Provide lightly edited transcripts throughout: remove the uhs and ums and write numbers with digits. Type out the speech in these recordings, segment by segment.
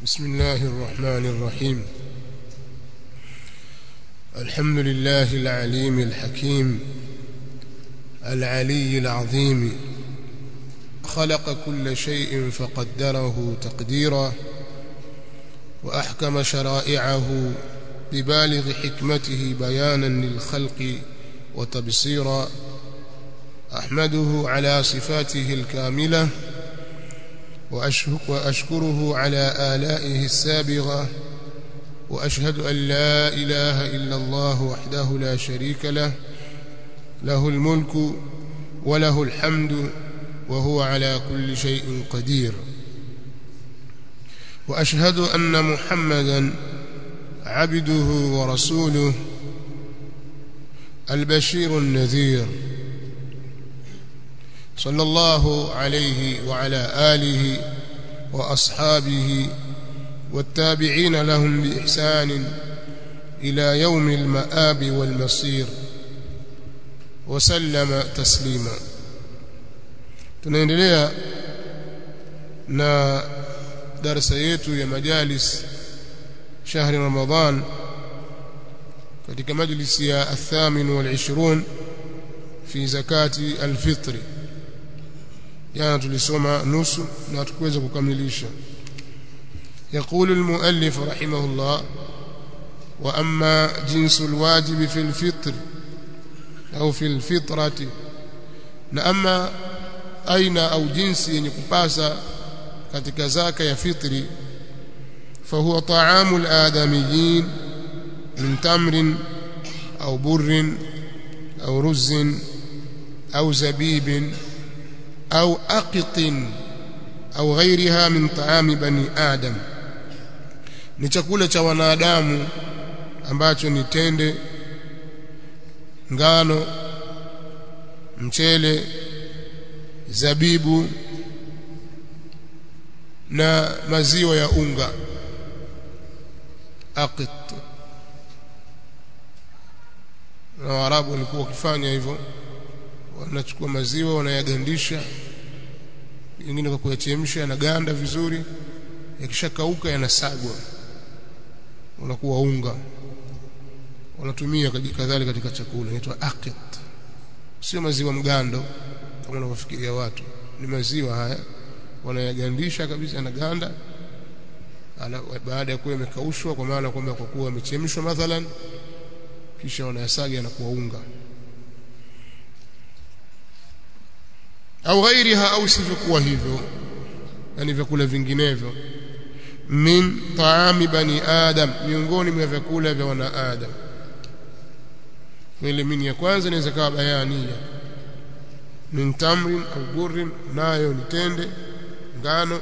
بسم الله الرحمن الرحيم. الحمد لله العليم الحكيم العلي العظيم، خلق كل شيء فقدره تقديرا، وأحكم شرائعه ببالغ حكمته بيانا للخلق وتبصيرا. أحمده على صفاته الكاملة، وأشكره على آلائه السابغة، وأشهد أن لا إله إلا الله وحده لا شريك له، له الملك وله الحمد وهو على كل شيء قدير. وأشهد أن محمدا عبده ورسوله البشير النذير، صلى الله عليه وعلى آله وأصحابه والتابعين لهم بإحسان إلى يوم المآب والمصير، وسلم تسليما. tunaendelea na darasa yetu ya majalis shahri Ramadhan katika majlisi ya 28 fi zakati alfitri. jana tulisoma nusu na tukuweza kukamilisha. يقول المؤلف رحمه الله: وأما جنس الواجب في الفطر أو في الفطرة، نأما أين أو جنس ينكباسا katika zaka ya fitri, فهو طعام الآدميين من تمر أو بر أو رز أو زبيب أو أقط أو غيرها من طعام بني آدم. ni chakula cha wanadamu ambacho ni tende, ngano, mchele, zabibu na maziwa ya unga. Aqit, na Waarabu walikuwa wakifanya hivyo, wanachukua maziwa wanayagandisha, wengine kwa kuyachemsha yanaganda vizuri, yakishakauka yanasagwa unakuwa unga, wanatumia kadhalika katika chakula. Inaitwa aqit, sio maziwa mgando kama wanavyofikiria watu. Ni maziwa haya wanayagandisha kabisa, yanaganda baada ya kuwa yamekaushwa, kwa maana kwamba kwa kuwa yamechemshwa mathalan, kisha wanayasaga yanakuwa unga. au ghairiha, au sivyokuwa hivyo, yani vyakula vinginevyo. min taami bani adam, miongoni mwa vyakula vya wana adam. ile min ya kwanza inaweza kuwa bayania. min tamrin au burrin, nayo ni tende, ngano.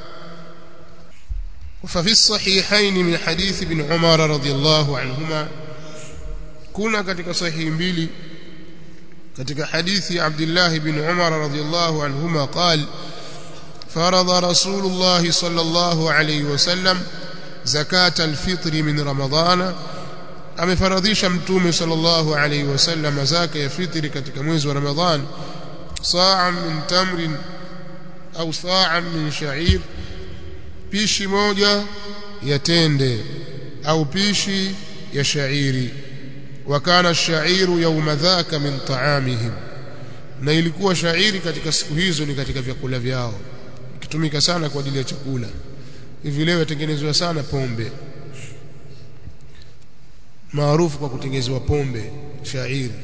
وفي الصحيحين من حديث ابن عمر رضي الله عنهما، كنا katika sahihi mbili katika hadithi عبد الله بن عمر رضي الله عنهما قال: فرض رسول الله صلى الله عليه وسلم زكاة الفطر من رمضان، amefaradhisha mtume sallallahu alayhi wasallam zaka ya fitri katika mwezi wa Ramadhan, sa'an min tamrin au sa'an min sha'ir, pishi moja ya tende au pishi ya shairi. wa kana ash-sha'iru yawma dhaka min ta'amihim, na ilikuwa shairi katika siku hizo ni katika vyakula vyao, ikitumika sana kwa ajili ya chakula. Hivi leo yatengenezwa sana pombe, maarufu kwa kutengenezwa pombe shairi.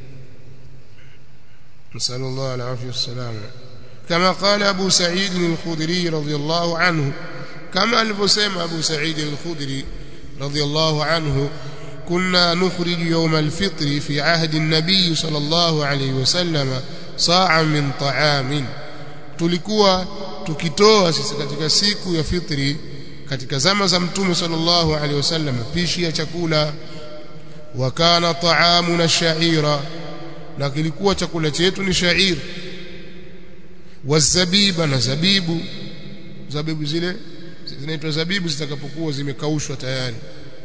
nasallallahu alayhi wasallam. kama qala Abu Sa'id al-Khudri radiyallahu anhu, kama alivyosema Abu Sa'id al-Khudri radiyallahu anhu: كنا نخرج يوم الفطر في عهد النبي صلى الله عليه وسلم صاعا من طعام, tulikuwa tukitoa sisi katika siku ya fitri katika zama za mtume sallallahu alaihi wasallam pishi ya chakula. wa kana ta'amuna sha'ira, na kilikuwa chakula chetu ni sha'ir. wazabiba, na zabibu. zabibu zile zinaitwa zabibu zitakapokuwa zimekaushwa tayari,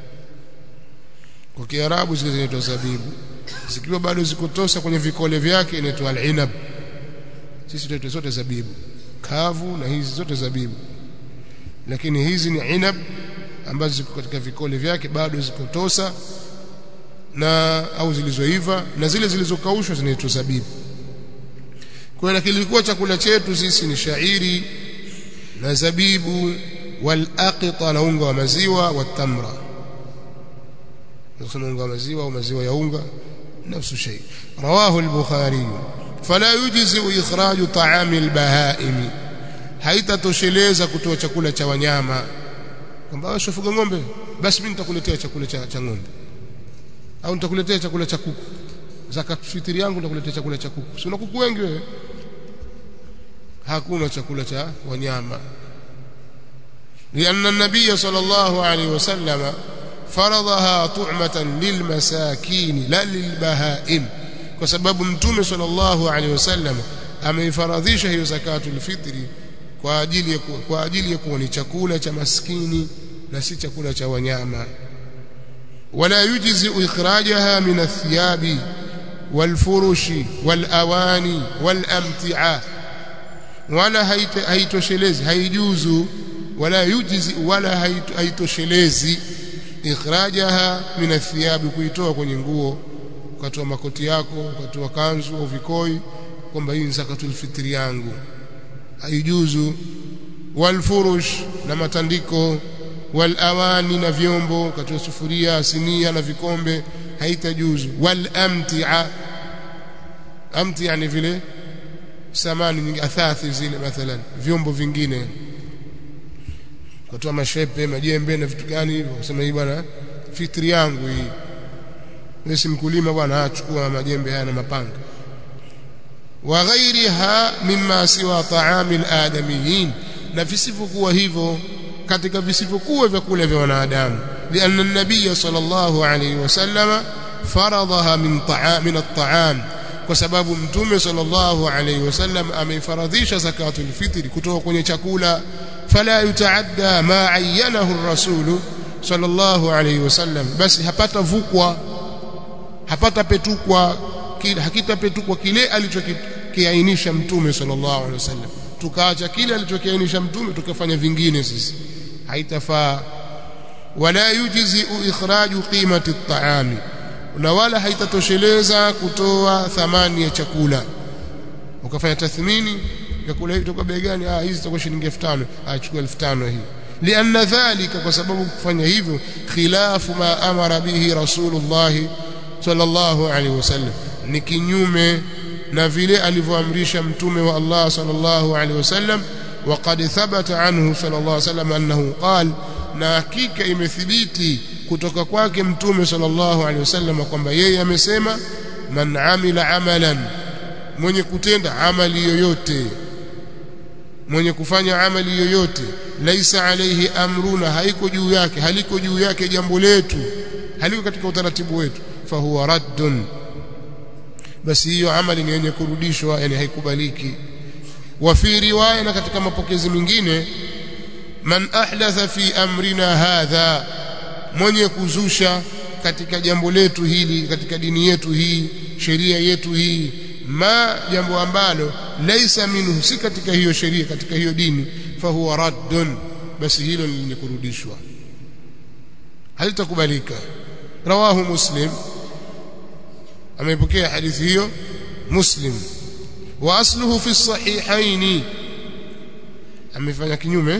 kwa Kiarabu zile zinaitwa zabibu. Zikiwa bado zikotosa kwenye vikole vyake inaitwa al-inab. Sisi tunaitwa zote zabibu kavu, na hizi zote zabibu. lakini hizi ni inab ambazo ziko katika vikole vyake bado ziko tosa na au zilizoiva, na zile zilizokaushwa zinaitwa zabibu. Kwa hiyo kilikuwa chakula chetu sisi ni shairi na zabibu wal aqita na unga wa maziwa wa tamra. Nasema unga wa maziwa au maziwa ya unga nafsu shay. Rawahu al-Bukhari. Fala yujzi ikhraju ta'ami al-bahaimi, haitatosheleza kutoa chakula cha wanyama. Kwamba washofuga ng'ombe, basi mimi nitakuletea chakula cha ng'ombe, au nitakuletea chakula cha kuku. Zakat fitri yangu nitakuletea chakula cha kuku. Si una kuku wengi wewe? Hakuna chakula cha wanyama. لأن النبي صلى الله عليه وسلم فرضها طعمة للمساكين لا للبهائم. kwa sababu mtume sallallahu alaihi wasallam ameifaradhisha hiyo zakatul fitri kwa ajili ya kuwa ni chakula cha maskini na si chakula cha wanyama. wala yujzi ikhrajaha min athiyabi walfurushi walawani walamti'a, wala haitoshelezi, haijuzu, wala yujzi, wala haitoshelezi ikhrajaha min athiyabi, kuitoa kwenye nguo, ukatoa makoti yako, ukatoa kanzu au vikoi, kwamba hii ni zakatul fitri yangu, haijuzu. Walfurush, na matandiko, walawani, na vyombo, ukatoa sufuria, sinia na vikombe, haitajuzu. Walamti'a, amti'a ni vile samani nyingi, athathi zile, mathalan vyombo vingine, ukatoa mashepe, majembe na vitu gani hivyo, kusema hii bwana fitri yangu hii. Wewe si mkulima bwana, achukua majembe haya na mapanga. Wa ghairiha mimma siwa ta'amil adamiyin, na visivyokuwa hivyo katika visivyokuwa vyakula vya wanadamu. Lianna an-nabiy sallallahu alayhi wasallam faradaha min at-ta'am, kwa sababu mtume sallallahu alayhi wasallam amefaradhisha zakatul fitri kutoka kwenye chakula. Fala yutaadda ma ayyanahu ar-rasul sallallahu alayhi wasallam, basi hapata vukwa, hapata petukwa, hakitapetukwa kile alichokiainisha mtume sallallahu alaihi wasallam, tukaacha kile alichokiainisha mtume tukafanya vingine sisi, haitafaa. Wala yujzi ikhraju qimati at-ta'ami, na wala haitatosheleza kutoa thamani ya chakula, ukafanya tathmini chakula hiki toka bei gani, hizi zitakuwa shilingi 5000, achukua 5000 hii. Lianna dhalika, kwa sababu kufanya hivyo khilafu ma amara bihi rasulullah sallallahu alaihi wasallam, ni kinyume na vile alivyoamrisha mtume wa Allah sallallahu alaihi wasallam. Waqad thabata anhu sallallahu alaihi wasallam annahu qala, na hakika imethibiti kutoka kwake mtume sallallahu alaihi wasallam kwamba yeye amesema, man amila amalan, mwenye kutenda amali yoyote, mwenye kufanya amali yoyote, laisa alaihi amruna, haliko juu yake jambo letu, haliko katika utaratibu wetu, fahuwa raddun, basi hiyo amali ni yenye kurudishwa, yani haikubaliki. Wa fi riwaya, na katika mapokezi mengine, man ahdatha fi amrina hadha, mwenye kuzusha katika jambo letu hili, katika dini yetu hii, sheria yetu hii, ma, jambo ambalo laisa minhu, si katika hiyo sheria, katika hiyo dini, fahuwa raddun, basi hilo ni kurudishwa, halitakubalika. Rawahu Muslim, amepokea hadithi hiyo Muslim. Wa asluhu fi sahihaini, amefanya kinyume,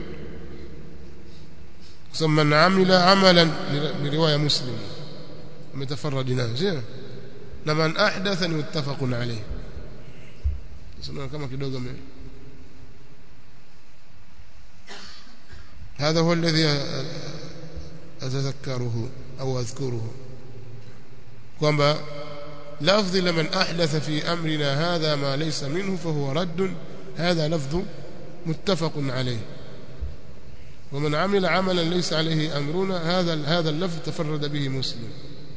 ثم من عمل عملا لروايه مسلم متفرد نازل لمن احدث متفق عليه. سمعنا كما kidogo هذا هو الذي اتذكره او اذكره، kwamba لفظ لمن احدث في امرنا هذا ما ليس منه فهو رد، هذا لفظ متفق عليه. ومن عمل عملا ليس عليه امرنا، هذا اللفظ تفرد به مسلم.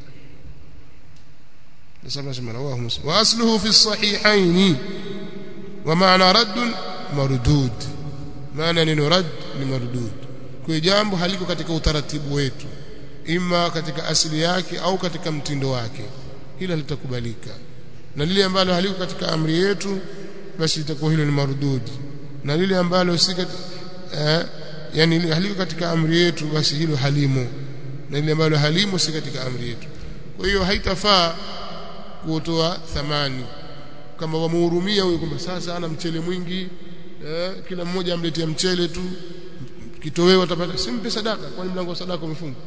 رواه مسلم. واصله في الصحيحين، ومعنى رد مردود، maana neno rad ni mardud. Kwa jambo haliko katika utaratibu wetu, ima katika asili yake au katika mtindo wake, hilo litakubalika, na lile ambalo haliko katika amri yetu, basi itakuwa hilo ni mardud, na lile ambalo si yani haliko katika amri yetu basi hilo halimo, na ile ambalo halimo si katika amri yetu. Kwa hiyo haitafaa kutoa thamani kama wamhurumia huyo kwamba sasa ana mchele mwingi, kila mmoja amletea mchele tu, kitoweo atapata, simpe sadaka. Kwani mlango wa sadaka umefungwa?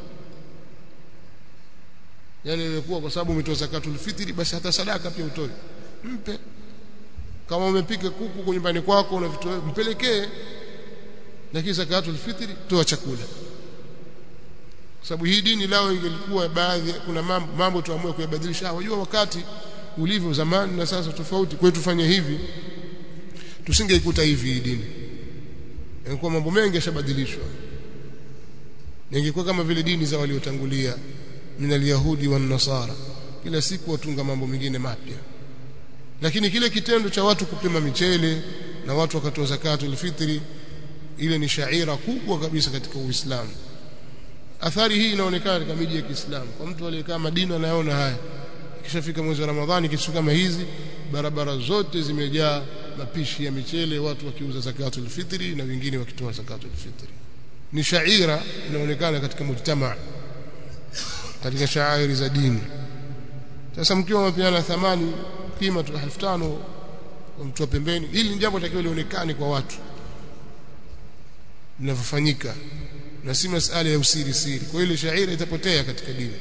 Yani imekuwa kwa sababu umetoa zakatul fitri basi hata sadaka pia utoe, mpe. Kama umepika kuku kwa nyumbani kwako na vitu mpelekee, lakini zakatul fitri toa chakula. Kwa sababu hii dini lao ingelikuwa baadhi, kuna mambo tuamue kuyabadilisha. Wajua wakati ulivyo zamani na sasa tofauti, kwa hiyo tufanye hivi, tusingeikuta hivi hii dini. Ingekuwa mambo mengi yashabadilishwa, ingekuwa kama vile dini za waliotangulia min al-yahudi wan nasara, kila siku watunga mambo mengine mapya. Lakini kile kitendo cha watu kupima michele na watu wakatoa zakatul fitri, ile ni shaira kubwa kabisa katika Uislamu. Athari hii inaonekana katika miji ya Kiislamu. Kwa mtu aliyekaa Madina anaona haya, kishafika mwezi wa Ramadhani kitu kama hizi, barabara zote zimejaa mapishi ya michele, watu wakiuza zakatul fitri na wengine wakitoa zakatul fitri. Ni shaira inaonekana katika mujtamaa, katika shairi za dini. Sasa mkiwa mpiana thamani kima tu 1500 mtu pembeni, hili ni jambo takiwa lionekane kwa watu linavyofanyika, na si masuala ya usiri siri. Kwa ile shairi itapotea katika dini.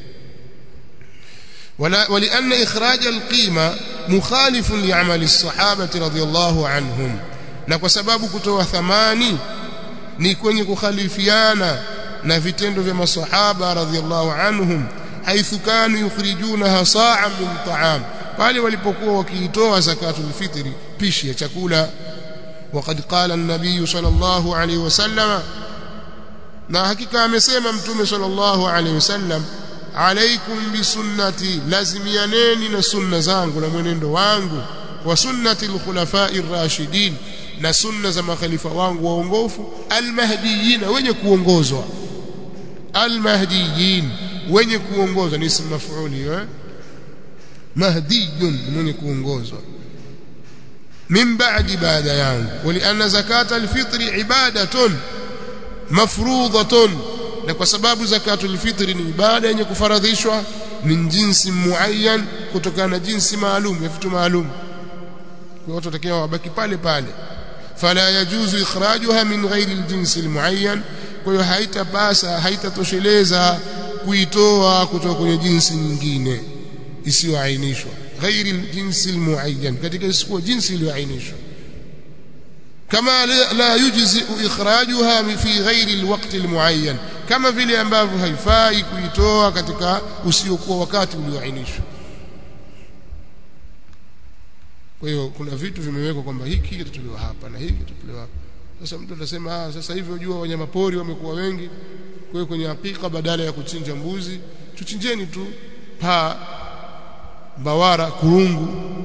ولأن إخراج القيمة مخالف لعمل الصحابة رضي الله عنهم, na kwa sababu kutoa thamani ni kwenye kukhalifiana na vitendo vya masahaba radhiyallahu anhum, haithu kanu yukhrijunaha sa'an min ta'am, pale walipokuwa wakiitoa zakatul fitri pishi ya chakula. Waqad qala an-nabiy sallallahu alayhi wasallam, na hakika amesema mtume sallallahu alayhi wasallam, alaikum bisunnati, lazimianeni na sunna zangu na mwenendo wangu, wa sunnati al-khulafa'ir rashidin, na sunna za makhalifa wangu waongofu, al-mahdiyyin, wenye kuongozwa. Al-mahdiyyin, wenye kuongozwa ni ismu maf'uli, mahdiyun, mwenye kuongozwa. Min ba'di, baada yangu. Walianna zakata al-fitri ibadatun mafruḍatun, na kwa sababu zakatul fitri ni ibada yenye kufaradhishwa, min jinsi muayyan, kutokana na jinsi maalum ya vitu maalum, kwa watu watakiwa wabaki pale pale. Fala yajuzu ikhrajuha min ghairi aljinsi almuayyan, kwa hiyo haitapasa, haitatosheleza kuitoa kutoka kwenye jinsi nyingine isiyoainishwa, ghairi aljinsi almuayyan, katika isiyokuwa jinsi iliyoainishwa. Kama la yujzi ikhrajuha fi ghairi alwaqti almuayyan, kama vile ambavyo haifai kuitoa katika usiokuwa wakati ulioainishwa. Kwa hiyo kuna vitu vimewekwa kwamba hiki kitatolewa hapa na hiki kitatolewa hapa. Sasa mtu atasema sasa hivi unajua wanyama pori wamekuwa wengi, kwa hiyo kwenye hakika badala ya kuchinja mbuzi tuchinjeni tu paa, bawara, kurungu.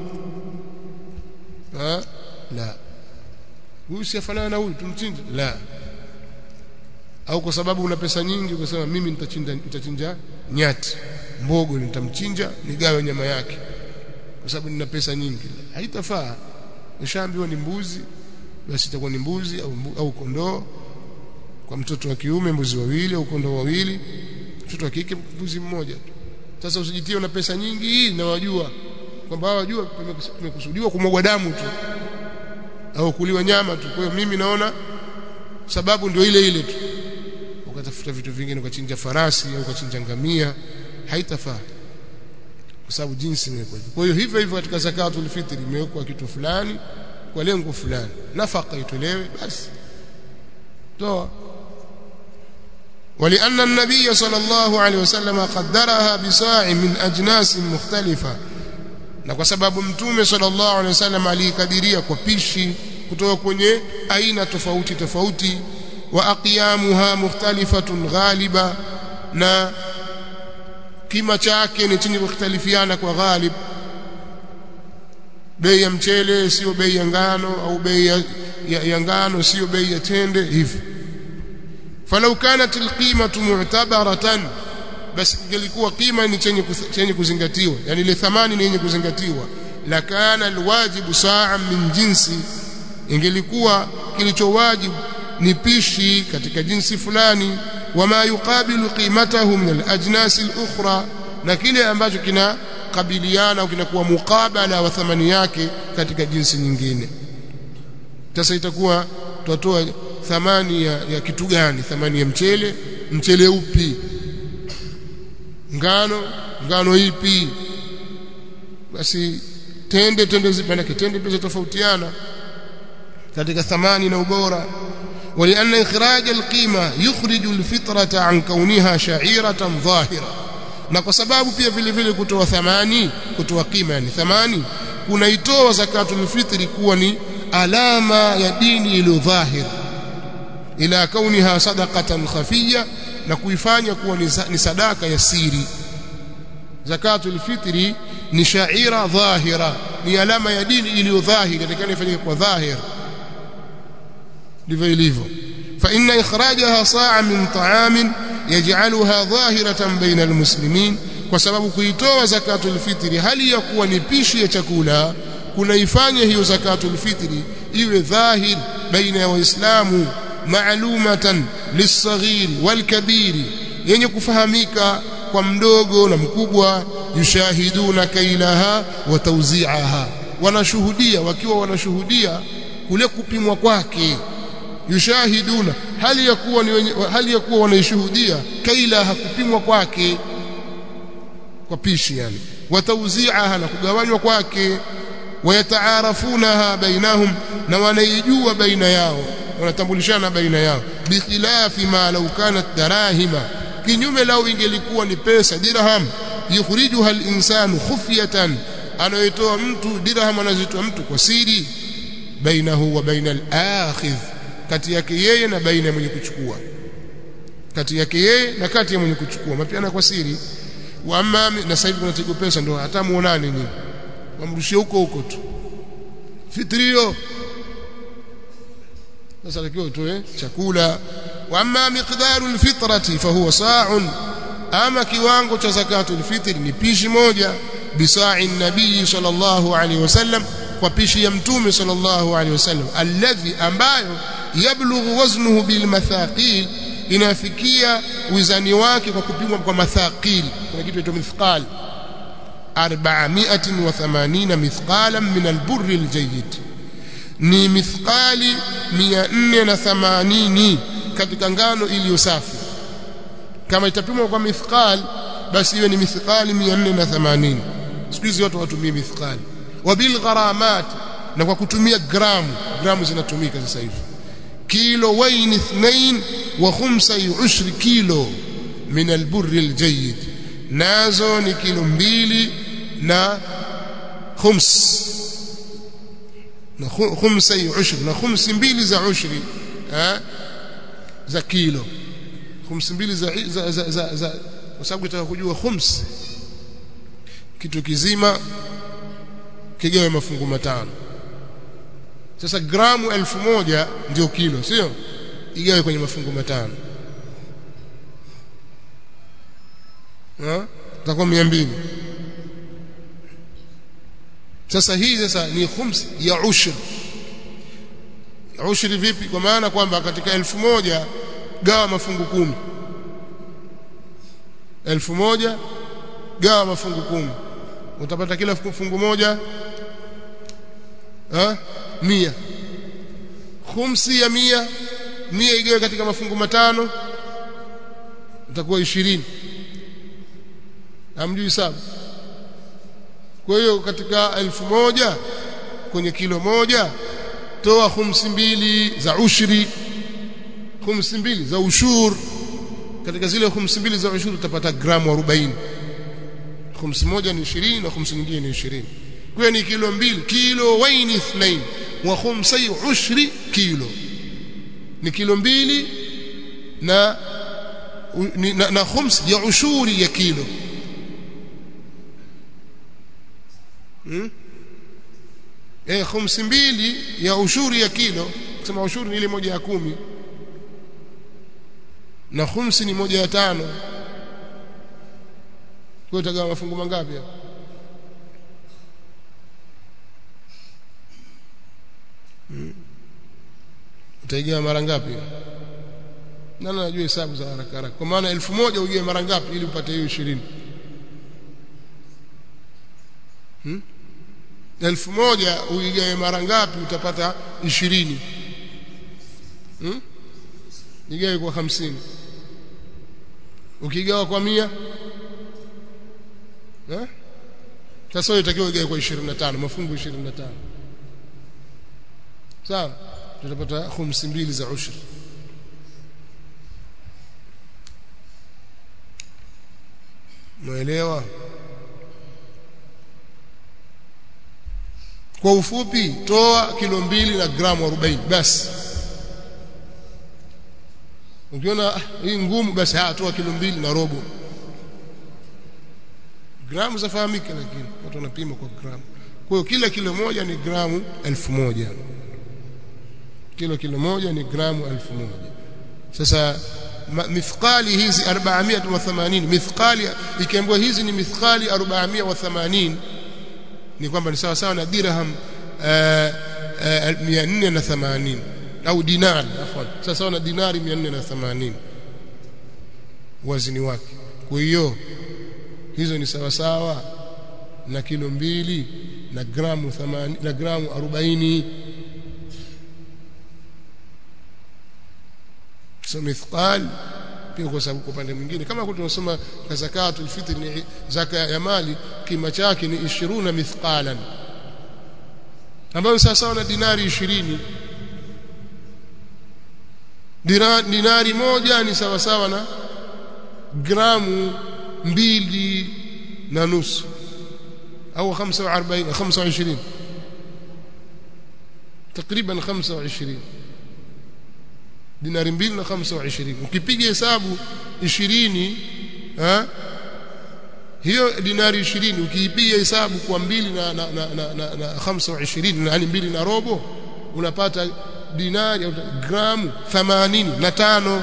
La, huyu sifanana na huyu tumchinje? La. Au kwa sababu una pesa nyingi ukasema mimi nitachinja nyati, mbogo nitamchinja nigawe nyama yake kwa sababu nina pesa nyingi. Haitafaa. Ushaambiwa ni mbuzi, basi itakuwa ni mbuzi au kondoo. Kwa mtoto wa kiume mbuzi wawili au kondoo wawili, mtoto wa kike mbuzi mmoja. Sasa usijitie una pesa nyingi na wajua kwamba wajua tumekusudiwa kumwaga damu tu au kuliwa nyama tu, kwa hiyo mimi naona sababu ndio ile ile tu, ukatafuta vitu vingine, ukachinja farasi au ukachinja ngamia. Haitafaa kwa sababu jinsi imekuwa. Kwa hiyo hivyo hivyo katika zakatul fitri imewekwa kitu fulani kwa lengo fulani, nafaka itolewe basi toa. ولأن النبي صلى الله عليه وسلم قدرها بصاع من أجناس مختلفة, na kwa sababu mtume sallallahu alaihi wasallam alikadiria kwa pishi kutoka kwenye aina tofauti tofauti. Wa aqyamuha mukhtalifatun ghaliba, na kima chake ni chenye kukhtalifiana kwa ghalib. Bei ya mchele sio bei ya ngano, au bei ya ngano sio bei ya tende hivi. Falau kanat alqimatu mu'tabaratan, basi ingelikuwa kima ni chenye kuzingatiwa, yani ile thamani ni yenye kuzingatiwa, la kana alwajibu sa'an min jinsi, ingelikuwa kilichowajibu ni pishi katika jinsi fulani, wama yuqabilu qimatahu min al-ajnas al-ukhra, na kile ambacho kinakabiliana au kinakuwa mukabala wa thamani yake katika jinsi nyingine. Sasa itakuwa tutatoa thamani ya kitu gani? Thamani ya mchele upi? Ngano ipi? Basi tende zipanake, tende pesa tofautiana katika thamani na ubora. ولأن إخراج القيمة يخرج الفطرة عن كونها شعيرة ظاهرة, na kwa sababu pia vile vile kutoa thamani, kutoa qima yani thamani, kunaitoa zakatul fitri kuwa ni alama ya dini iliyo dhahir, ila kauniha sadaqatan khafiyya, na kuifanya kuwa ni sadaka ya siri. Zakatul fitri ni shaira dhahira, ni alama ya dini iliyo dhahir, inatakana ifanyike kwa dhahir. ndivyo ilivyo. Fa inna ikhrajaha sa'a min ta'amin yaj'aluha dhahiratan baina almuslimin, kwa sababu kuitoa zakatul fitri hali ya kuwa ni pishi ya chakula kunaifanya hiyo zakatul fitri iwe dhahir baina ya waislamu, ma'lumatan lis-saghir wal-kabir, yenye kufahamika kwa mdogo na mkubwa. Yushahiduna kailaha wa tawzi'aha, wanashuhudia, wakiwa wanashuhudia kule kupimwa kwake. Yushahiduna hali ya kuwa wanaishuhudia kailaha, kupimwa kwake kwa pishi yani, wa tawzi'aha, na kugawanywa kwake. Wayataarafunaha bainahum, na wanaijua baina yao, wanatambulishana baina yao. Bikhilafi ma law kanat darahima, kinyume lao ingelikuwa ni pesa dirham, yukhrijuha al-insanu khufyatan, anayotoa mtu dirham, anazitoa mtu kwa siri. Bainahu wa baina al-akhidh, kati yake yeye na baina ya mwenye kuchukua, kati yake yeye na kati ya mwenye kuchukua, mapiana kwa siri. Wa amma, na sasa hivi kunatigo pesa, ndio hata muonane nyinyi, wamrushie huko tu fitrio, sasa takiwa utoe chakula. Wa amma miqdaru alfitrati fa huwa sa'un, ama kiwango cha zakatul fitri ni pishi moja. Bisa'i nabii sallallahu alaihi wasallam, kwa pishi ya mtume sallallahu alaihi wasallam. Alladhi, ambayo yablughu waznuhu bil mathaqil, inafikia wizani wake kwa kupimwa kwa mathaqil. Kuna kitu kinaitwa mithqal, 480 mithqalan min al-burr al-jayyid, ni mithqali 480 katika ngano iliyo safi. Kama itapimwa kwa mithqal, basi hiyo ni mithqali 480. Siku hizi watu watumia mithqali. Wa bil gharamat, na kwa kutumia gramu zinatumika sasa hivi. Kilo wain 2 wa 5 kilo min al-burr al-jayyid, nazo ni kilo 2 na khums, na khumsai ushri, na khumsi mbili za ushri za kilo, khumsi mbili za kwa sababu nataka kujua khums, kitu kizima kigawe mafungu matano. Sasa gramu 1000 ndio kilo, sio? Igawe kwenye mafungu matano, itakuwa 200. Sasa hii ni khums ya ushri. Ushri vipi? Kwa maana kwamba katika 1000 gawa mafungu 10, 1000 gawa mafungu 10, utapata kila fungu moja 100. Khumsi ya 100 igawe katika mafungu matano, itakuwa 20. Hamjui sababu? Kwa hiyo katika 1000 kwenye kilo moja toa khumsi 2 za ushri, khumsi 2 za ushur. Katika zile khumsi 2 za ushur utapata gramu 40. Khumsi moja ni 20 na khumsi nyingine ni 20. Kwa hiyo ni kilo 2, kilo wain 2 wa khumsi ushri kilo, ni kilo 2 na khums ya ushuri ya kilo. Khumsi 2 ya ushuri ya kilo, kusema ushuri ni ile 1/10, na khumsi ni 1/5. Kwa hiyo utagawa mafungu mangapi hapo? utaigawa mara ngapi? Nani anajua hesabu za haraka haraka? Kwa maana 1000 ugawe mara ngapi ili upate hiyo 20? 1000 uigawe mara ngapi utapata 20? Nigawe kwa 50. Ukigawa kwa 100? Sasa unatakiwa ugawe kwa 25, mafungu 25. Sawa? Tutapata khumsi mbili za ushri. Umeelewa? Kwa ufupi, toa kilo 2 na gramu 40 basi. Ukiona hii ngumu basi toa kilo 2 na robo. Gramu zafahamika, lakini watu wanapima kwa gramu. Kwa hiyo kila kilo moja ni gramu 1000. Kilo moja ni gramu 1000. Sasa mithqali hizi 480, mithqali ikiambiwa hizi ni mithqali 480 ni kwamba ni sawa sawa na dirham 480 au dinari, afwan, sawa sawa na dinari 480 wazini wake. Kwa hiyo hizo ni sawa sawa na kilo 2 na gramu 80 na gramu 40. So mithqal pia kwa sababu kwa upande mwingine kama tunasoma zakatul fitr ni zaka ya mali, kima chake ni 20 mithqalan, ambayo sawa sawa na dinari 20. Dinari moja ni sawa sawa na gramu 2.5 au 25 takriban 25. Dinari 2 na 25. Ukipiga hesabu 20, hiyo dinari 20 ukiipiga hesabu kwa 2 na 25, yani 2 na robo, unapata dinari au gramu 85.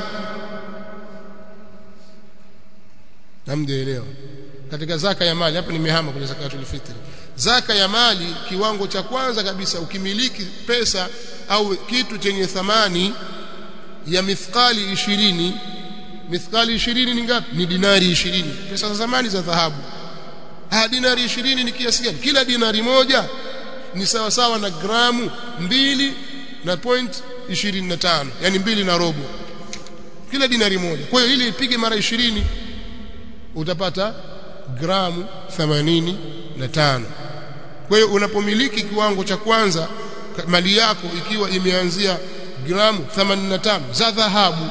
Namdeelewa? Katika zaka ya mali, hapa nimehama kwenye zakatul fitr. Zaka ya mali, kiwango cha kwanza kabisa, ukimiliki pesa au kitu chenye thamani ya mithqali 20. Mithqali 20 ni ngapi? Ni dinari 20, pesa za zamani za dhahabu. Dinari 20 ni kiasi gani? Kila dinari moja ni sawa sawa na gramu 2 na point 25, yani 2 na robo kila dinari moja. Kwa hiyo ili ipige mara 20 utapata gramu 85. Kwa hiyo unapomiliki kiwango cha kwanza mali yako ikiwa imeanzia gramu 85 za dhahabu,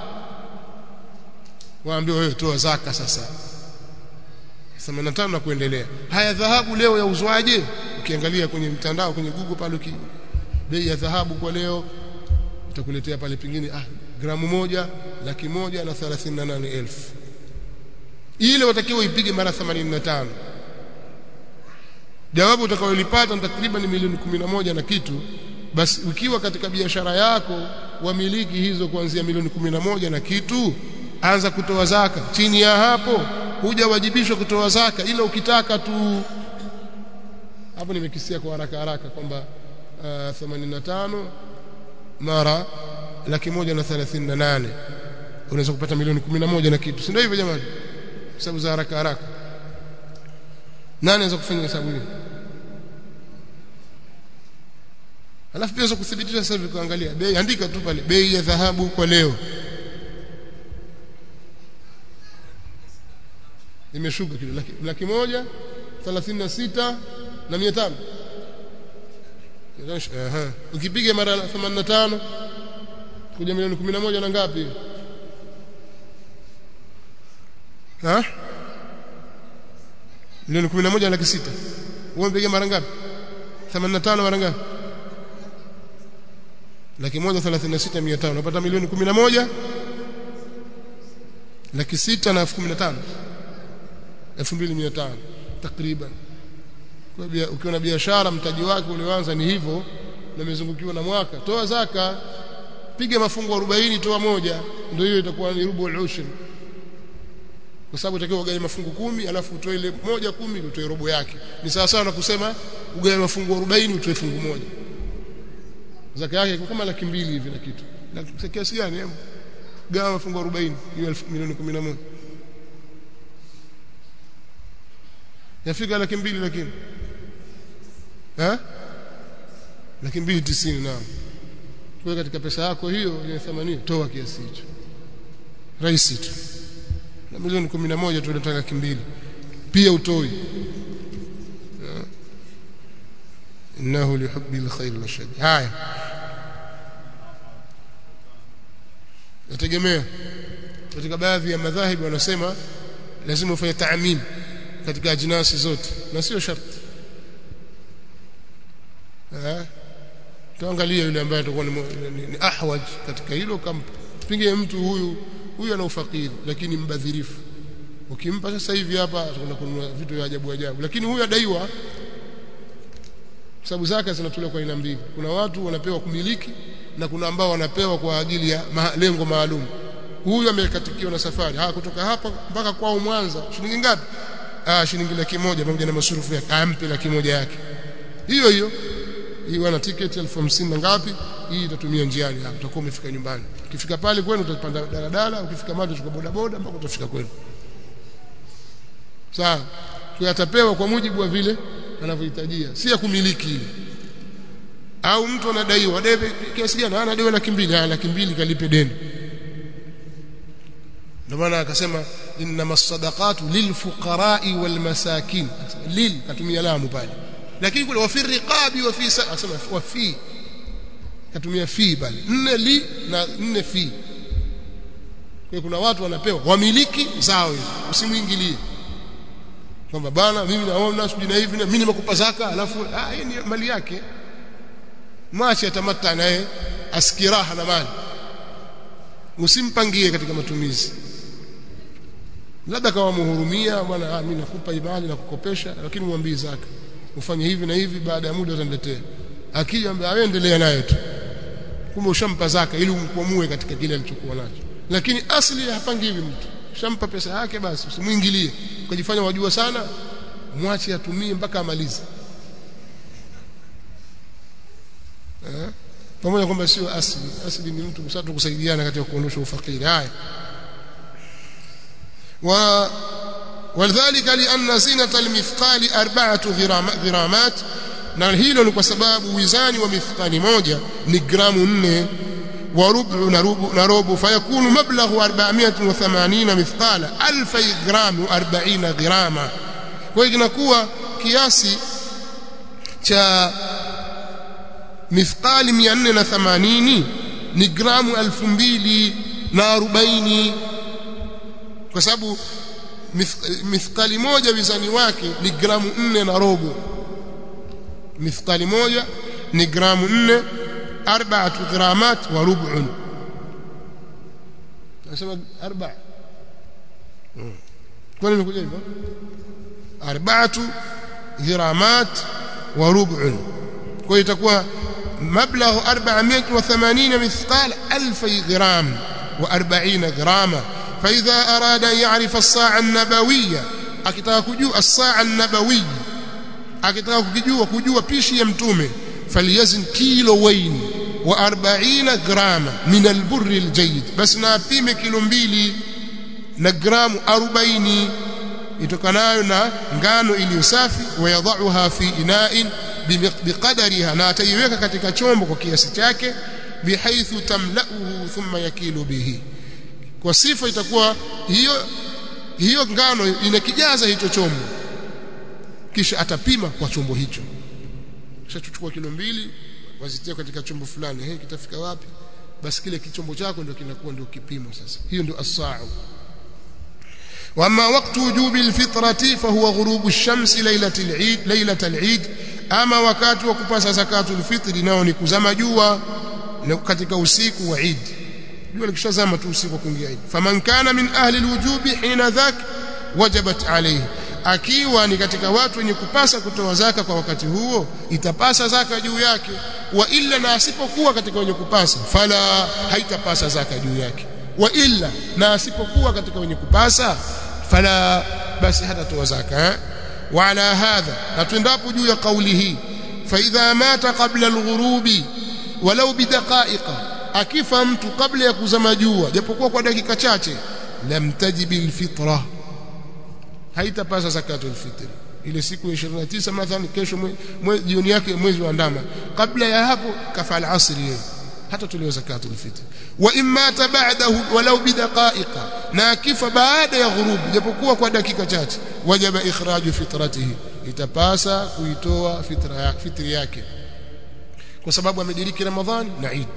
waambiwa wewe toa zaka sasa 85 na kuendelea. Haya, dhahabu leo yauzwaje? Ukiangalia kwenye mtandao, kwenye Google pale, bei ya dhahabu kwa leo utakuletea pale pingine gramu moja 138,000. Ile watakiwa ipige mara 85. Jawabu utakayolipata ni takriban milioni 11 na kitu. Basi ukiwa katika biashara yako wamiliki hizo kuanzia milioni 11 na kitu, anza kutoa zaka. Chini ya hapo hujawajibishwa kutoa zaka, ila ukitaka tu. Hapo nimekisia kwa haraka kwamba 85 mara 138 unaweza kupata milioni 11 na kitu, si ndio hivyo jamani? Hesabu za haraka. Nani anaweza kufanya hesabu hiyo? Alafu pia kuthibitisha sasa hivi, kuangalia bei, andika tu pale bei ya dhahabu kwa leo imeshuka kilo 136,500. Ukipiga mara 85 kuja milioni 11 na ngapi? Milioni 11 na 600. Wewe mpiga mara ngapi? 85 mara ngapi? 136,500. Unapata milioni 11 600 na 15,000, 2,500 takriban. Kwa hiyo ukiona biashara mtaji wake ulioanza ni hivyo na umezungukiwa na mwaka, toa zaka, piga mafungu 40, toa moja, ndio hiyo itakuwa ni rubu al-ushr. Kwa sababu utakiwa ugawe mafungu 10 alafu utoe ile moja 10 utoe robo yake. Ni sawa sawa na kusema ugawe mafungu 40 utoe fungu moja. zaka yake kama 200,000 hivi na kitu. Na kiasi gani? Gawa mafungu 40 hiyo milioni 11. Yafika 200,000 lakini. 290 naam. Kwa katika pesa yako hiyo yenye thamani toa kiasi hicho. Rahisi tu. Na milioni 11 tu unataka 200,000. Pia utoi. Innahu lihubbil khair la shadid. Haya. Nategemea katika baadhi ya madhahibu wanasema lazima ufanye taamim katika ajinasi zote na sio sharti. Tuangalie yule ambaye atakuwa ni ahwaj katika hilo, kampingie mtu huyu ana ufakiri lakini mbadhirifu. Ukimpa sasa hivi hapa atakwenda kununua vitu vya ajabu ajabu, lakini huyu adaiwa. Sababu zaka zinatolewa kwa aina mbili. Kuna watu wanapewa kumiliki na kuna ambao wanapewa kwa ajili ya lengo maalum. Huyu amekatikiwa na safari, kutoka hapa mpaka kwao Mwanza, shilingi ngapi? Shilingi 100,000 pamoja na masurufu yake, ampe 100,000 yake. Hiyo ana tiketi 50,000 na ngapi, hii itatumia njiani hapo, utakuwa umefika nyumbani. Ukifika pale kwenu utapanda daladala, ukifika mahali utachukua bodaboda mpaka utafika kwenu. Sawa? Kwa atapewa kwa mujibu wa vile anavyohitajia, si ya kumiliki ile. Au mtu anadaiwa debe kiasi gani? Anadaiwa 200,000, 200,000 kalipe deni. Ndio maana akasema innamas sadaqatu lilfuqara'i walmasakin. Lil katumia lamu pale. Lakini kule wa fi riqabi wa fi asema wa fi katumia fi bali 4 li na 4 fi. Kwa kuna watu wanapewa wamiliki sawa, usimuingilie kwamba bana mimi naona sijui na hivi na mimi nimekupa zaka alafu hii ni mali yake, mwache atamatta naye askiraha na mali, usimpangie katika matumizi. Labda kama muhurumia bwana, mimi nakupa imani na kukopesha, lakini muambie zaka ufanye hivi na hivi, baada ya muda utaniletea. Akija ambaye aendelea nayo tu, kumbe ushampa zaka ili umkwamue katika kile alichokuwa nacho. Lakini asli hapangi hivi mtu, shampa pesa yake basi usimuingilie ukajifanya wajua sana, mwache atumie mpaka amalize. Pamoja kwamba sio asli ni mtu kusatu kusaidiana katika kuondosha ufakiri. Haya, wadhālika li'anna zinata al-mithqali 4 ghiramat, na hilo ni kwa sababu wizani wa mithqali moja ni gramu 4 wa rubu na robo, fayakunu mablaghu 480 mithqala 1000 gramu 40 grama. Kwa hiyo inakuwa kiasi cha mithqali 480 ni gramu 2040, kwa sababu mithqali moja wizani wake ni gramu 4 na robo. Mithqali moja ni gramu 4, 4 gramat wa rub'un. Nasema 4. Kwa nini kuja hivyo? 4 gramat wa rub'un. Kwa hiyo itakuwa mablaghu 480 mithqal 1000 gram wa 40 grama. فإذا أراد أن يعرف الساعة النبوية, akitaka kujua الساعة النبوية, akitaka kujua pishi ya mtume, فليزن كيلوين و40 grama من البر الجيد, بس na apime kilo 2 na gramu 40 itokanayo na ngano iliyo safi. Wayadhauha fi ina'in biqadariha, na ataiweka katika chombo kwa kiasi chake. Bihaithu tamla'uhu thumma yakilu bihi, kwa sifa itakuwa hiyo ngano inakijaza hicho chombo, kisha atapima kwa chombo hicho. Kisha tuchukua kilo 2 wazitia katika chombo fulani, kitafika wapi? Basi kile kichombo chako ndio kinakuwa ndio kipimo. Sasa hiyo ndio as-sa'u. Wama waqtu wujubi al-fitrati fa huwa ghurubu ash-shamsi laylat al-eid, ama wakati wa kupasa zakatu al-fitri nao ni kuzama jua katika usiku wa Eid. Jua likishazama tu usiku kuingia Eid. Faman kana min ahli al-wujubi hina dhak wajabat alayhi, akiwa ni katika watu wenye kupasa kutoa zaka kwa wakati huo, itapasa zaka juu yake. Wa illa, na asipokuwa katika wenye kupasa, fala, haitapasa zaka juu yake. Wa illa, na asipokuwa katika wenye kupasa, fala, basi hatatoa zaka. Wa ala hadha, na tuendapo juu ya kauli hii, fa idha mata qabla al-ghurubi, walau bidaqaiqa akifa mtu kabla ya kuzama jua japokuwa kwa dakika chache lam tajibil fitra haitapasa zakatul fitri ile siku ya 29 mathalan kesho jioni yake mwezi wa ndama kabla ya hapo kafala asri hata tulio zakatul fitr wa imma ba'dahu walau bidaqaiqa na akifa baada ya ghurub japokuwa kwa dakika chache wajaba ikhraju fitratihi itapasa kuitoa fitri yake kwa sababu amediriki Ramadhani na Eid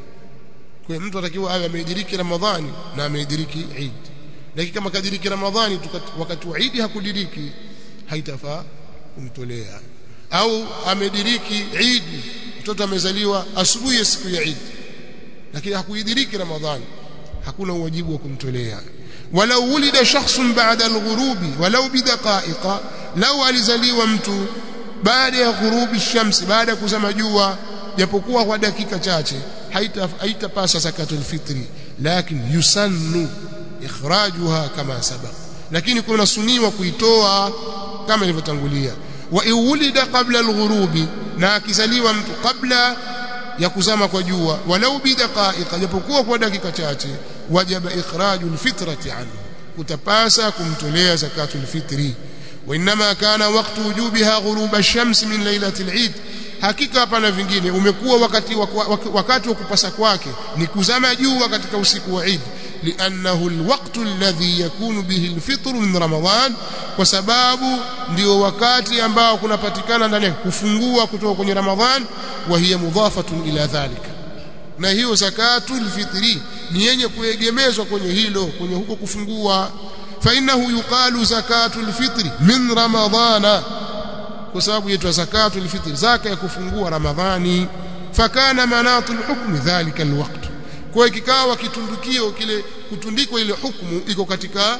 kwa mtu atakiwa awe amediriki Ramadhani na amediriki Eid lakini kama kadiriki Ramadhani wakati wa Eid hakudiriki haitafaa kumtolea au amediriki Eid mtoto amezaliwa asubuhi ya siku ya Eid lakini hakuidiriki Ramadhani hakuna wajibu wa kumtolea walau ulida shakhsun ba'da al-ghurubi walau bidaqaiqa law alizaliwa mtu baada ya ghurubi shamsi baada ya kuzama jua japokuwa kwa dakika chache haitapasa zakatul fitri lakini yusannu ikhrajuha kama sabaq lakini kuna suniwa kuitoa kama ilivyotangulia wa iulida qabla al-ghurubi na akizaliwa mtu kabla ya kuzama kwa jua walau bidaqaiqa japokuwa kwa dakika chache wajaba ikhrajul fitrati anhu utapasa kumtolea zakatul fitri wa inma kana waqtu wujubiha ghurub ash-shams min laylatil eid hakika hapana vingine umekuwa wakati wa kupasa kwake ni kuzama jua katika usiku wa Eid لانه الوقت الذي يكون به الفطر من رمضان kwa sababu ndio wakati ambao kunapatikana ndani kufungua kutoka kwenye Ramadhan wa hiya mudhafatun ila dhalika na hiyo zakatul fitri ni yenye kuegemezwa kwenye hilo kwenye huko kufungua fa innahu yuqalu zakatul fitri min ramadhana kwa sababu yetu zakatul fitri zaka ya kufungua Ramadhani fakana manatul hukmi dhalika alwaqt kwa kikawa kitundukio kile kutundikwa ile hukumu iko katika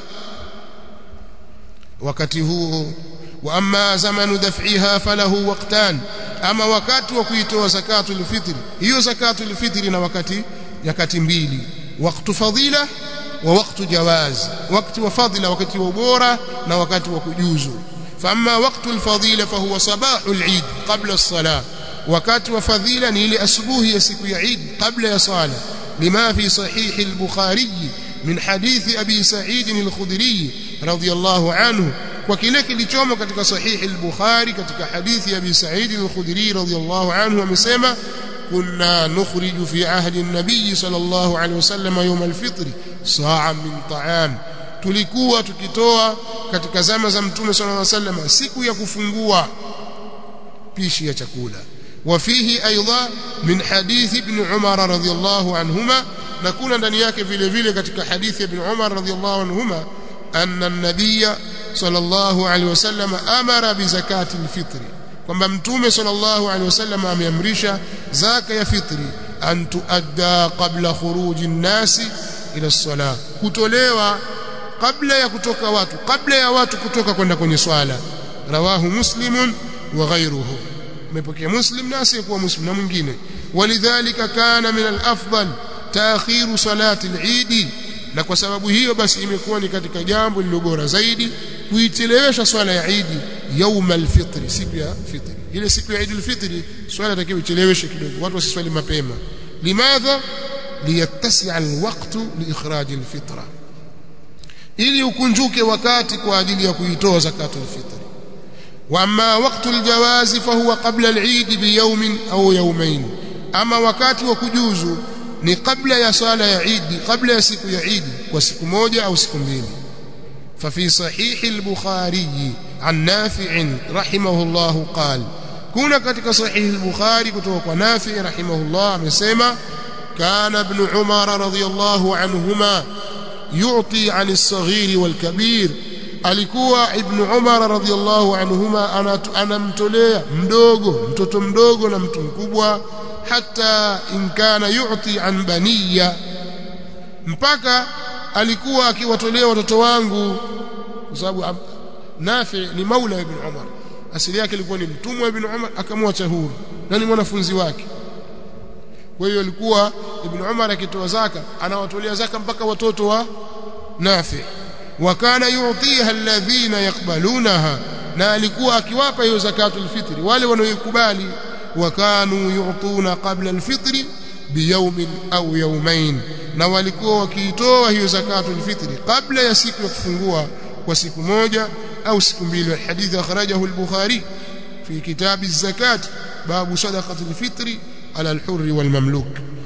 wakati huo wa amma zamanu daf'iha falahu waqtan ama wakati wa kuitoa zakatul fitri hiyo zakatul fitri na wakati mbili wakati fadila wa wakati jawaz wakati wa fadila wakati wa ubora na wakati wa kujuzu فاما وقت الفضيله فهو صباح العيد قبل الصلاه wakati wa fadhila ni ile asubuhi ya siku ya Eid kabla ya sala lima fi sahih al-Bukhari min hadith Abi Sa'id al-Khudri radiyallahu anhu kwa kile kilichomo katika sahih al-Bukhari katika hadithi ya Abi Sa'id al-Khudri radiyallahu anhu amesema kunna nukhriju fi ahdi an-nabiy sallallahu alayhi wasallam yawm al-fitr sa'an min ta'am tulikuwa tukitoa katika zama za mtume sallallahu alayhi wasallam siku ya kufungua pishi ya chakula وفيه ايضا من حديث ابن عمر رضي الله عنهما نكون ndani yake vile vile katika hadithi ibn Umar radhiyallahu anhuma anna an-nabiy sallallahu alayhi wasallam amara bi zakati al-fitr kwamba mtume sallallahu alayhi wasallam ameamrisha zaka ya fitri an tuadda qabla khuruji an-nas ila as-salah kutolewa kabla ya kutoka watu kabla ya watu kutoka kwenda kwenye swala rawahu muslimun wa ghayruhu mepokea muslim na asiyekuwa muslim na mwingine walidhalika kana min al-afdal taakhiru salati al-eid na kwa sababu hiyo basi imekuwa ni katika jambo lililo bora zaidi kuichelewesha swala ya Eid يوم الفطر siku ya fitri ile siku ya Eid al-Fitr swala takiwa icheleweshe kidogo watu wasiswali mapema limadha liyattasi' al-waqt liikhraj al-fitra ili ukunjuke wakati kwa ajili ya kuitoa zakatul fitr واما وقت الجواز فهو قبل العيد بيوم او يومين اما wakati wa kujuzu ni kabla ya swala ya Eid kabla ya siku ya Eid kwa siku moja au siku mbili ففي صحيح البخاري عن نافع رحمه الله قال كنا katika sahih al-Bukhari kutoka kwa Nafi rahimahullah amesema kana ibn Umar radhiyallahu anhuma yu'ti 'an as-saghir wal-kabir alikuwa ibn Umar radhiyallahu anhuma anamtolea mtoto mdogo na mtu mkubwa hata in kana yu'ti an baniya mpaka alikuwa akiwatolea watoto wangu kwa sababu Nafi ni maula ibn Umar asili yake ilikuwa ni mtumwa ibn Umar akamwacha huru na ni mwanafunzi wake kwa hiyo alikuwa ibn Umar akitoa zaka anawatolea zaka mpaka watoto wa Nafi wakana yu'tiha alladhina yaqbalunaha na alikuwa akiwapa hiyo zakatul fitri wale wanaoikubali وكانوا يعطون قبل الفطر بيوم أو يومين na walikuwa wakiitoa hiyo zakatul fitri kabla ya siku ya kufungua kwa siku moja au siku mbili. Hadithi akhrajahu al-Bukhari fi kitab az-zakat babu sadaqatul fitri ala al-hurr wal mamluk.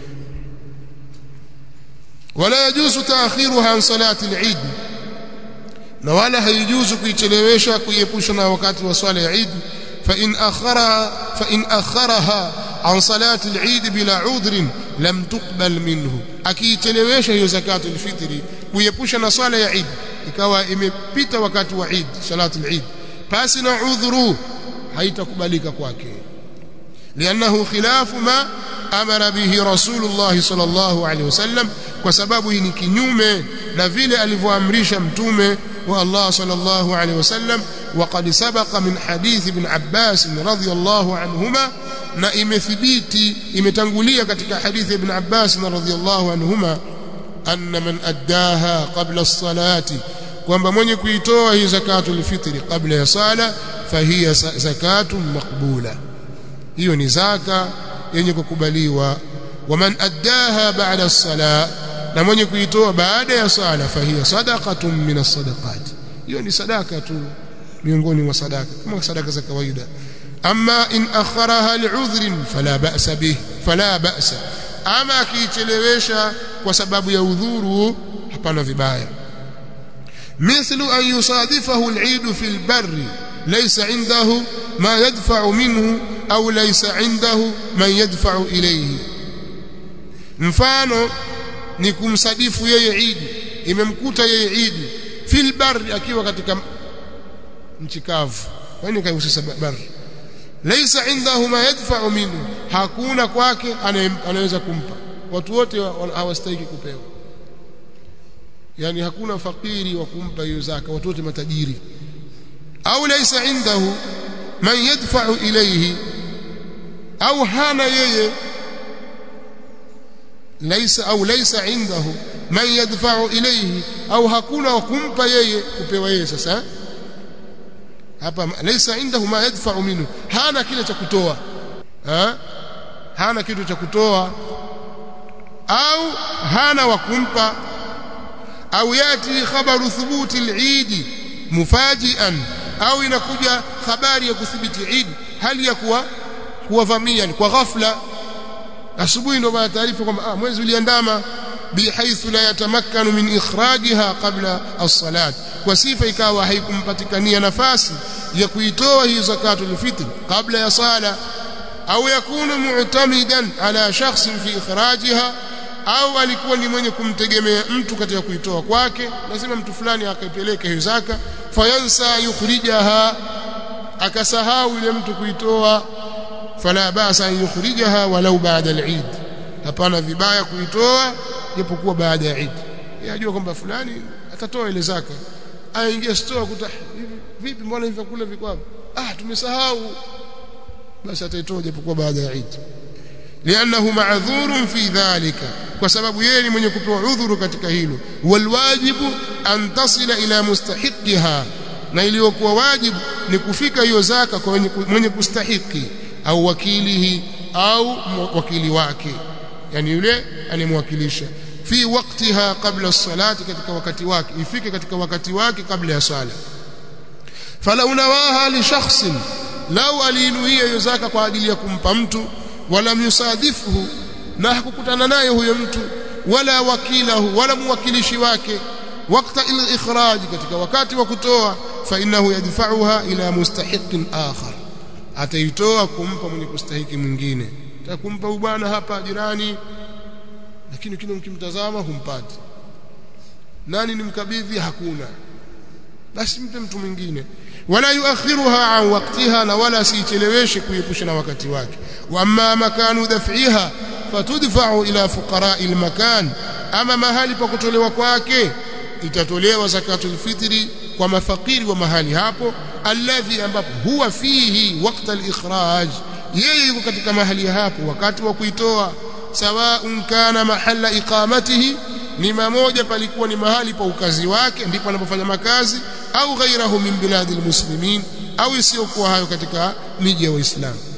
ولا يجوز تأخيرها عن صلاة العيد na wala haijuzu kuichelewesha kuiepusha na wakati wa swala ya Eid. fa in akharaha an salati al-Eid bila udhrin lam tuqbal minhu, akiichelewesha hiyo zakatul fitri kuiepusha na swala ya Eid ikawa imepita wakati wa Eid salatu al-Eid pasi na udhuru, haitakubalika kwake. lianahu khilafu ma amara bihi Rasulullah sallallahu alaihi wasallam, kwa sababu hii ni kinyume na vile alivyoamrisha mtume wa Allah sallallahu alaihi wasallam. وقد سبق من حديث ابن عباس رضي الله عنهما, na imethibiti imetangulia katika hadithi ibn Abbas radhiyallahu anhuma, anna man addaha qabla as-salati, kwamba mwenye kuitoa hii zakatul fitri kabla ya sala fahiya zakatun maqbula, hiyo ni zaka yenye kukubaliwa. Wa man addaha ba'da as-salat, na mwenye kuitoa baada ya sala fahiya sadaqatun min as-sadaqat, hiyo ni sadaka tu miongoni mwa sadaka kama sadaka za kawaida. Amma in akharaha li'udhrin fala ba'sa, ama akichelewesha kwa sababu ya udhuru hapana vibaya. mithlu an yusadifahu al-'eid fi al-barri laysa 'indahu ma yadfa'u minhu au laysa 'indahu man yadfa'u ilayhi, mfano ni kumsadifu yeye Eid, imemkuta yeye Eid fil barri, akiwa katika nchi kavu, kwani kaihusisha barri. Laysa indahu ma yadfa'u minhu, hakuna kwake anaweza kumpa, watu wote hawastahili kupewa, yani hakuna fakiri wa kumpa hiyo zaka, watu wote matajiri. Au laysa indahu man yadfa'u ilayhi, au hana yeye laysa indahu man yadfa'u ilayhi, au hakuna wa kumpa yeye kupewa yeye. Sasa hapa laysa indahu ma yadfa'u minhu, hana kile cha kutoa, hana kitu cha kutoa, au hana wa kumpa. Au yati khabaru thubuti al-Eid mufajian, au inakuja habari ya kuthibiti Eid hali ya kuwavamia kwa ghafla. Asubuhi ndio baada taarifa kwamba mwezi uliandama, bihaythu la yatamakkanu min ikhrajiha qabla as-salat, kwa sifa ikawa haikumpatikania nafasi ya kuitoa hii zakatul fitr kabla ya sala. Au yakunu mu'tamidan ala shakhsin fi ikhrajiha, au alikuwa ni mwenye kumtegemea mtu katika kuitoa kwake, lazima mtu fulani akaipeleke hiyo zaka, fayansa yukhrijaha, akasahau ile mtu kuitoa, fala basa an yukhrijaha walau ba'da al-Eid, hapana vibaya kuitoa japokuwa baada ya Eid. Yajua kwamba fulani atatoa ile zaka, aingie store kuta vipi, mbona hivi kule viko hapo, tumesahau, basi ataitoa japokuwa baada ya Eid. li'annahu ma'dhurun fi dhalika, kwa sababu yeye ni mwenye kupewa udhuru katika hilo. Walwajibu an tasila ila mustahiqiha, na iliyokuwa wajibu ni kufika hiyo zaka kwa mwenye kustahiki, au wakilihi, au wakili wake, yani yule anemwakilisha, fi waqtiha qabla as-salati, katika wakati wake, ifike katika wakati wake kabla ya sala. Falau nawaha li shakhsin, lau alinuia hiyo zaka kwa ajili ya kumpa mtu, wala yusadifuhu, na hakukutana naye huyo mtu, wala wakilahu, wala muwakilishi wake, waqta al-ikhraj, katika wakati wa kutoa, fa innahu yadfa'uha ila mustahiqin akhar, ataitoa kumpa mwenye kustahiki mwingine. Takumpa bwana hapa jirani, lakini kile mkimtazama humpati, nani nimkabidhi, hakuna, basi mpe mtu mwingine. Wala yuakhiruha an waqtiha, na wala siicheleweshe kuepusha na wakati wake. Wa amma makanu daf'iha fatudfa'u ila fuqara'i al-makan, ama mahali pa kutolewa kwake itatolewa zakatul fitri kwa mafakiri wa mahali hapo, alladhi, ambapo huwa fihi waqta al-ikhraj, yeye yuko katika mahali hapo wakati wa kuitoa. Sawa'un kana mahalla iqamatihi, ni mamoja palikuwa ni mahali pa ukazi wake, ndipo anapofanya makazi, au ghairahu min biladil muslimin, au isiyokuwa hayo katika miji ya Waislamu.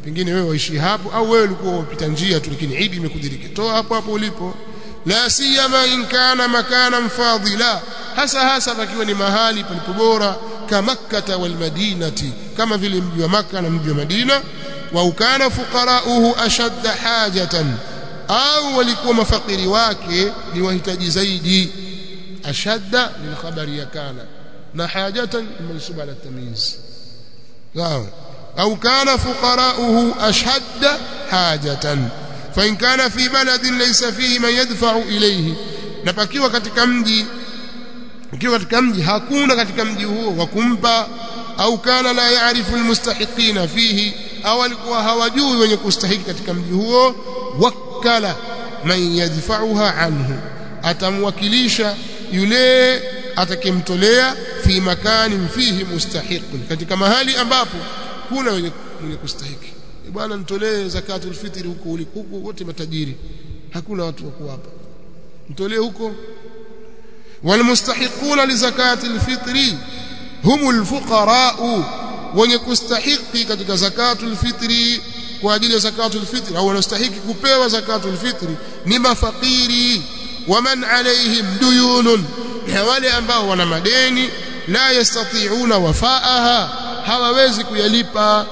pengine wewe waishi hapo au wewe ulikuwa upita njia tu lakini Eid imekudiriki toa hapo hapo ulipo la siyama in kana makanan fadila hasa pakiwa ni mahali palipo bora kama Makkah wal Madinati kama vile mji wa Makkah na mji wa Madina wa ukana fuqara'uhu ashadda hajatan au walikuwa mafakiri wake ni wahitaji zaidi ashadda ni khabari ya kana na hajatan mansuba ala tamyiz sawa au kana fuqara'uhu ashadda hajatan fa in kana fi baladin laysa fihi man yadfa'u ilayhi na pakiwa katika mji ukiwa katika mji hakuna katika mji huo wa kumpa au kana la yaarifu almustahiqina fihi au alikuwa hawajui wenye kustahiki katika mji huo wakala man yadfa'uha anhu atamwakilisha yule atakemtolea fi makanin fihi mustahiqun katika mahali ambapo kuna wenye kustahiki bwana nitolee zakatul fitri huko wote matajiri hakuna watu wa kuwapa mtolee huko walmustahiquna li zakatil fitri humul fuqara wenye kustahiki katika zakatul fitri kwa ajili ya zakatul fitri au wanastahiki kupewa zakatul fitri ni mafakiri waman alaihim duyunun na wale ambao wana madeni la yastati'una wafaaha hawawezi kuyalipa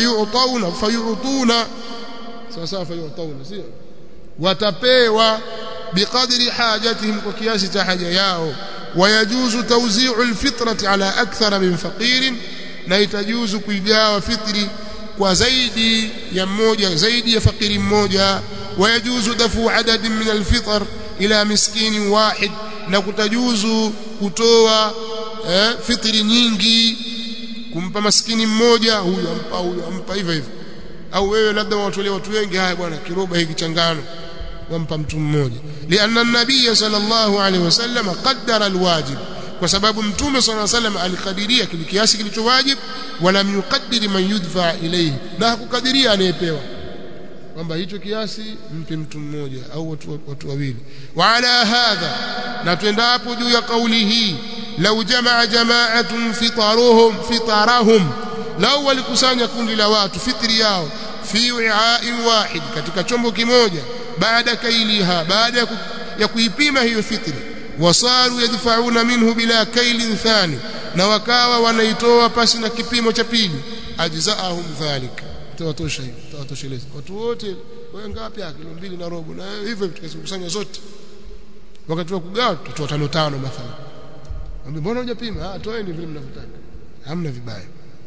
fayu'tuna sasa fayu'tuna sio watapewa biqadri hajatihim kwa kiasi cha haja yao wayajuzu tawzi'u alfitrati ala akthara min faqirin na itajuzu kuigawa fitri kwa zaidi ya mmoja zaidi ya fakiri mmoja wayajuzu dafu adadin min alfitr ila miskini wahid na kutajuzu kutoa fitri nyingi kumpa maskini mmoja huyo ampa hivyo au wewe labda watolee watu wengi haya bwana kiroba hiki changano wampa mtu mmoja lianna an-nabiy sallallahu alaihi wasallam qaddara alwajib kwa sababu mtume sallallahu alaihi wasallam alikadiria kile kiasi kilichowajib wala yuqaddir man yudfa ilayhi na hakukadiria anayepewa kwamba hicho kiasi mpe mtu mmoja au watu wawili wa ala hadha na twenda hapo juu ya kauli hii law jamaa jama'atun fitarahum law walikusanya kundi la watu fitri yao fi wi'a'in wahid katika chombo kimoja baada kailiha baada ya kuipima hiyo fitri wasaru yadfa'una minhu bila kailin thani na wakawa wanaitoa pasi na kipimo cha pili ajzaahum dhalika tawatosha hiyo tawatosheleza watu wote wewe ngapi kilo 2 na robo na hivyo tukakusanya zote wakati wa kugawa tutoa 5 mathalan mbona hujapima toeni vile mnavyotaka hamna vibaya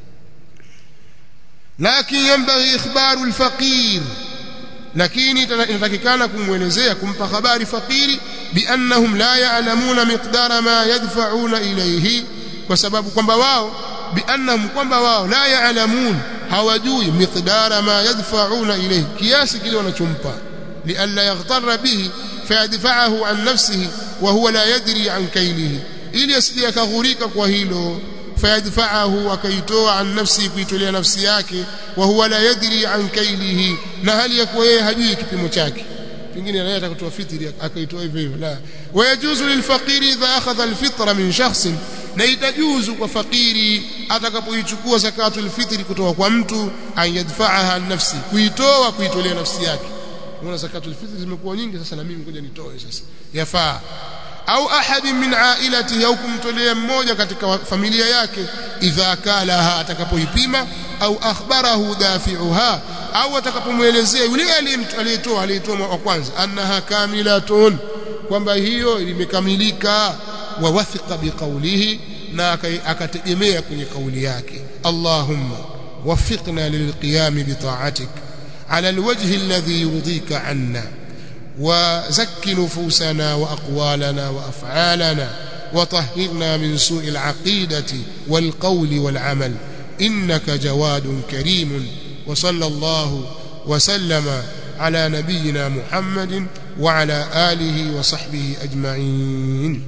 lakini yambaghi ikhbaru alfaqir lakini inatakikana kumuelezea kumpa habari fakiri biannahum la ya'lamuna miqdara ma yadfa'una ilayhi kwa sababu kwamba wao biannahum kwamba wao la ya'lamun hawajui miqdara ma yadfa'una ilayhi kiasi kile wanachompa lialla yaghtarra bihi fayadfa'ahu an nafsihi wa huwa la yadri an kaylihi ili asije akaghurika kwa hilo fayadfa'ahu akaitoa an nafsi kuitolea nafsi yake wa huwa la yadri an kaylihi na hali ya kuwa yeye hajui kipimo chake pengine anayetaka kutoa fitri akaitoa hivyo hivyo la wayajuzu lilfaqiri idha akhadha alfitra min shakhsin na itajuzu kwa fakiri atakapoichukua zakatul fitri kutoka kwa mtu ayadfa'aha an nafsi kuitolea nafsi yake unaona zakatul fitri zimekuwa nyingi sasa na mimi ngoja nitoe sasa yafaa au ahadi min ailatihi au kumtolea mmoja katika familia yake idha kalaha atakapoipima au akhbarahu dafi'uha au atakapomuelezea yule aliyetoa wa kwanza annaha kamilatun kwamba hiyo imekamilika wa wathiqa biqawlihi na akategemea kwenye kauli yake Allahumma waffiqna lilqiyam bita'atik ala alwajhi alladhi yurdika anna وزك نفوسنا وأقوالنا وأفعالنا وطهرنا من سوء العقيدة والقول والعمل إنك جواد كريم وصلى الله وسلم على نبينا محمد وعلى آله وصحبه أجمعين.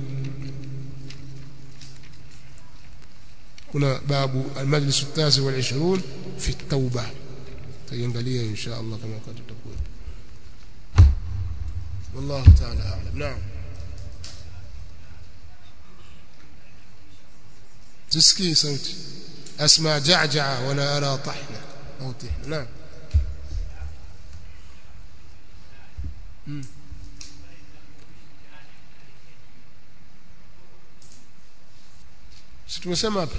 هنا باب المجلس 29 في التوبة تينقليه إن شاء الله كما قد تقول. والله تعالى أعلم. نعم تسكي صوتي أسمع جعجعة ولا أرى طحنة أو طحنة. نعم Si tumesema hapa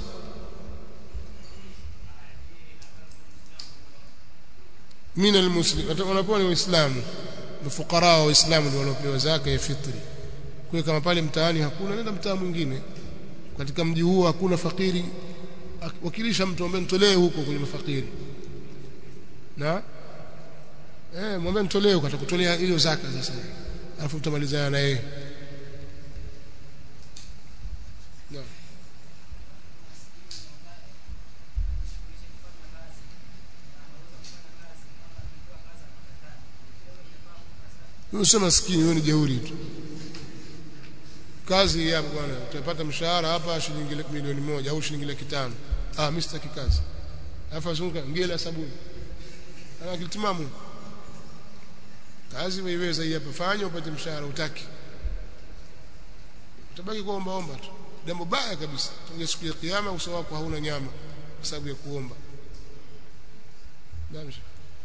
min almuslim wanakuwa ni waislamu na fukara wa waislamu ndio wanaopewa zaka ya fitri. Kwa kama pale mtaani hakuna, nenda mtaa mwingine katika mji huo hakuna fakiri, wakilisha mtu ambaye mtolee huko kwenye mafakiri na mwambie mtolee huko, atakutolea hiyo zaka sasa, alafu utamalizana na yeye. Usio maskini, wewe ni jeuri tu. Kazi hapo bwana, utapata mshahara hapa shilingi milioni 1 au shilingi 500,000. Mimi sitaki kazi. Alafu azunguka ngela sabuni. Ana kilitimamu. Kazi weiweza hii hapa, fanya upate mshahara, utaki. Utabaki kuomba tu. Jambo baya kabisa. Tunge siku ya kiyama uso wako hauna nyama kwa sababu ya kuomba. Ndio.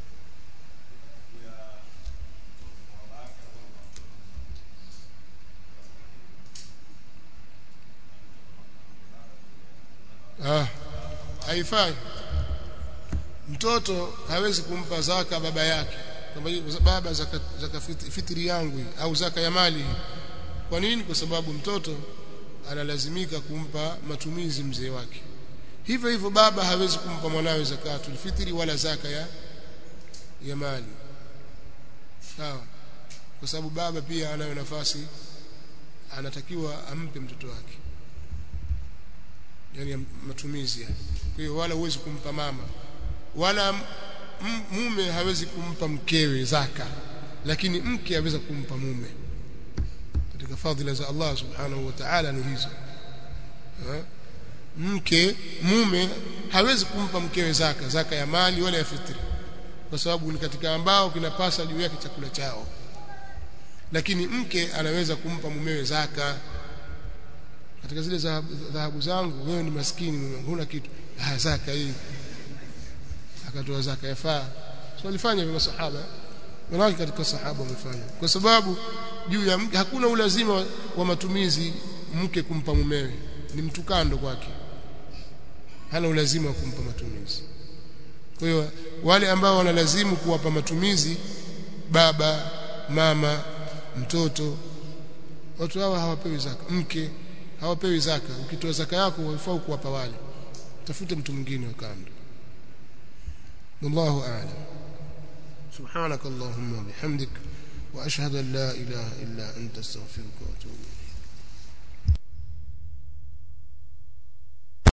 Haifai. Mtoto hawezi kumpa zaka baba yake, kwamba baba zaka fitri yangu au zaka ya mali. Kwa nini? Kwa sababu mtoto analazimika kumpa matumizi mzee wake. Hivyo hivyo baba hawezi kumpa mwanawe zakatul fitri wala zaka ya mali. Sawa? Kwa sababu baba pia anayo nafasi, anatakiwa ampe mtoto wake, yani matumizi yani. Kwa hiyo wala huwezi kumpa mama, wala mume hawezi kumpa mkewe zaka, lakini mke aweza kumpa mume. Katika fadhila za Allah subhanahu wa ta'ala ni hizo. Mume hawezi kumpa mkewe zaka ya mali wala ya fitri, kwa sababu ni katika ambao kinapasa juu yake chakula chao. Lakini mke anaweza kumpa mumewe zaka. Katika zile dhahabu zangu, wewe ni maskini, huna kitu, zaka hii, akatoa zaka yafaa. So walifanya hivyo masahaba, wanawake katika sahaba wamefanya, kwa sababu juu ya mke hakuna ulazima wa matumizi mke kumpa mumewe, ni mtukando kwake, hana ulazima wa kumpa matumizi. Kwa hiyo wale ambao wanalazimu kuwapa matumizi baba, mama, mtoto, watu hawa hawapewi zaka. Mke hawapewi zaka. Ukitoa zaka yako unafaa kuwapa wale, tafute mtu mwingine wa kando. Wallahu a'lam. Subhanakallahumma wa bihamdik wa ashhadu an la ilaha illa anta astaghfiruka wa atubu